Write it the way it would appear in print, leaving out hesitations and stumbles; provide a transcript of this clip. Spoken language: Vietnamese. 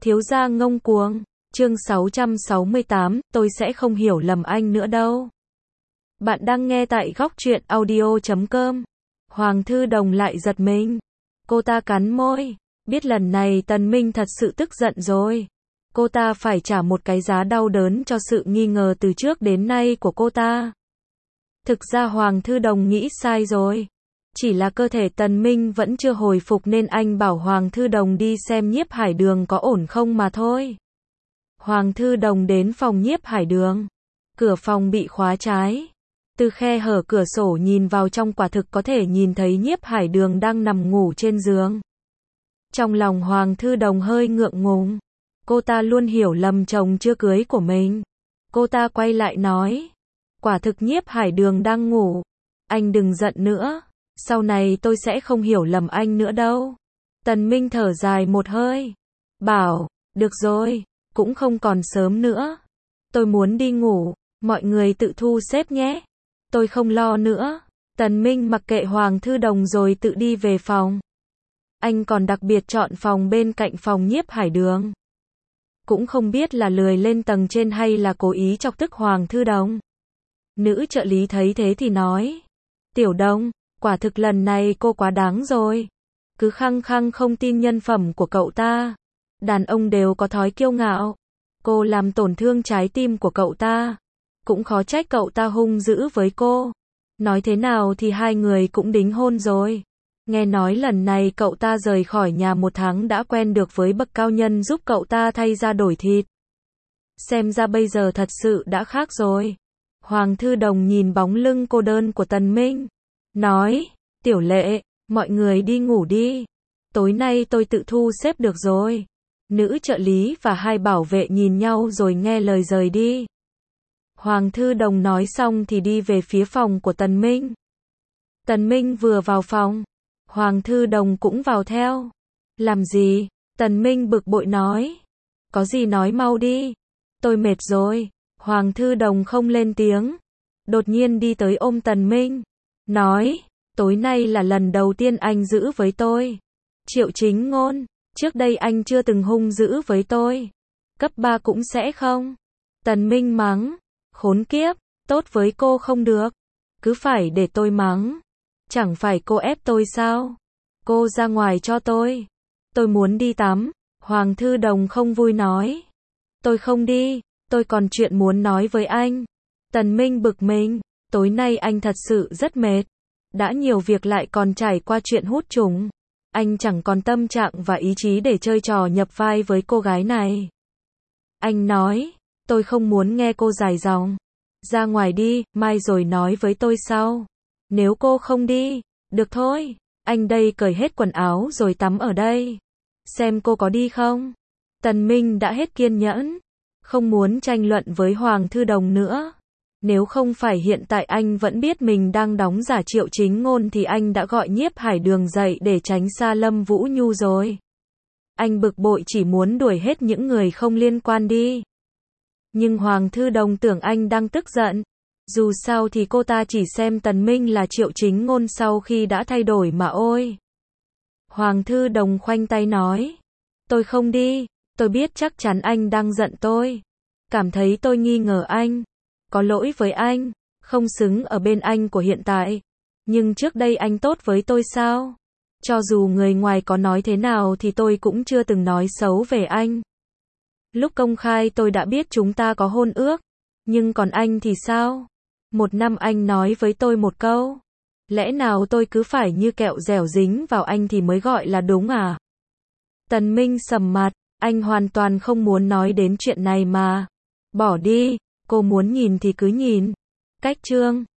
Thiếu gia ngông cuồng. Chương 668, tôi sẽ không hiểu lầm anh nữa đâu. Bạn đang nghe tại góc truyện audio.com. Hoàng Thư Đồng lại giật mình. Cô ta cắn môi. Biết lần này Tần Minh thật sự tức giận rồi. Cô ta phải trả một cái giá đau đớn cho sự nghi ngờ từ trước đến nay của cô ta. Thực ra Hoàng Thư Đồng nghĩ sai rồi. Chỉ là cơ thể Tần Minh vẫn chưa hồi phục nên anh bảo Hoàng Thư Đồng đi xem Nhiếp Hải Đường có ổn không mà thôi. Hoàng Thư Đồng đến phòng Nhiếp Hải Đường. Cửa phòng bị khóa trái. Từ khe hở cửa sổ nhìn vào trong quả thực có thể nhìn thấy Nhiếp Hải Đường đang nằm ngủ trên giường. Trong lòng Hoàng Thư Đồng hơi ngượng ngùng. Cô ta luôn hiểu lầm chồng chưa cưới của mình. Cô ta quay lại nói. Quả thực Nhiếp Hải Đường đang ngủ. Anh đừng giận nữa. Sau này tôi sẽ không hiểu lầm anh nữa đâu. Tần Minh thở dài một hơi. Bảo, được rồi, cũng không còn sớm nữa. Tôi muốn đi ngủ, mọi người tự thu xếp nhé. Tôi không lo nữa. Tần Minh mặc kệ Hoàng Thư Đồng rồi tự đi về phòng. Anh còn đặc biệt chọn phòng bên cạnh phòng Nhiếp Hải Đường. Cũng không biết là lười lên tầng trên hay là cố ý chọc tức Hoàng Thư Đồng. Nữ trợ lý thấy thế thì nói. Tiểu Đồng, quả thực lần này cô quá đáng rồi. Cứ khăng khăng không tin nhân phẩm của cậu ta. Đàn ông đều có thói kiêu ngạo. Cô làm tổn thương trái tim của cậu ta. Cũng khó trách cậu ta hung dữ với cô. Nói thế nào thì hai người cũng đính hôn rồi. Nghe nói lần này cậu ta rời khỏi nhà 1 tháng đã quen được với bậc cao nhân giúp cậu ta thay da đổi thịt. Xem ra bây giờ thật sự đã khác rồi. Hoàng Thư Đồng nhìn bóng lưng cô đơn của Tần Minh. Nói, Tiểu Lệ, mọi người đi ngủ đi. Tối nay tôi tự thu xếp được rồi. Nữ trợ lý và hai bảo vệ nhìn nhau rồi nghe lời rời đi. Hoàng Thư Đồng nói xong thì đi về phía phòng của Tần Minh. Tần Minh vừa vào phòng. Hoàng Thư Đồng cũng vào theo. Làm gì? Tần Minh bực bội nói. Có gì nói mau đi. Tôi mệt rồi. Hoàng Thư Đồng không lên tiếng. Đột nhiên đi tới ôm Tần Minh. Nói, tối nay là lần đầu tiên anh giữ với tôi. Triệu Chính Ngôn, trước đây anh chưa từng hung dữ với tôi. Cấp 3 cũng sẽ không. Tần Minh mắng, khốn kiếp, tốt với cô không được. Cứ phải để tôi mắng. Chẳng phải cô ép tôi sao? Cô ra ngoài cho tôi. Tôi muốn đi tắm. Hoàng Thư Đồng không vui nói. Tôi không đi, tôi còn chuyện muốn nói với anh. Tần Minh bực mình. Tối nay anh thật sự rất mệt. Đã nhiều việc lại còn trải qua chuyện hút trùng. Anh chẳng còn tâm trạng và ý chí để chơi trò nhập vai với cô gái này. Anh nói, tôi không muốn nghe cô dài dòng. Ra ngoài đi, mai rồi nói với tôi sau. Nếu cô không đi, được thôi. Anh đây cởi hết quần áo rồi tắm ở đây. Xem cô có đi không? Tần Minh đã hết kiên nhẫn. Không muốn tranh luận với Hoàng Thư Đồng nữa. Nếu không phải hiện tại anh vẫn biết mình đang đóng giả Triệu Chính Ngôn thì anh đã gọi Nhiếp Hải Đường dậy để tránh xa Lâm Vũ Nhu rồi. Anh bực bội chỉ muốn đuổi hết những người không liên quan đi. Nhưng Hoàng Thư Đồng tưởng anh đang tức giận. Dù sao thì cô ta chỉ xem Tần Minh là Triệu Chính Ngôn sau khi đã thay đổi mà ôi. Hoàng Thư Đồng khoanh tay nói. Tôi không đi, tôi biết chắc chắn anh đang giận tôi. Cảm thấy tôi nghi ngờ anh. Có lỗi với anh, không xứng ở bên anh của hiện tại. Nhưng trước đây anh tốt với tôi sao? Cho dù người ngoài có nói thế nào thì tôi cũng chưa từng nói xấu về anh. Lúc công khai tôi đã biết chúng ta có hôn ước. Nhưng còn anh thì sao? 1 năm anh nói với tôi một câu. Lẽ nào tôi cứ phải như kẹo dẻo dính vào anh thì mới gọi là đúng à? Tần Minh sầm mặt, anh hoàn toàn không muốn nói đến chuyện này mà. Bỏ đi. Cô muốn nhìn thì cứ nhìn. Cách chương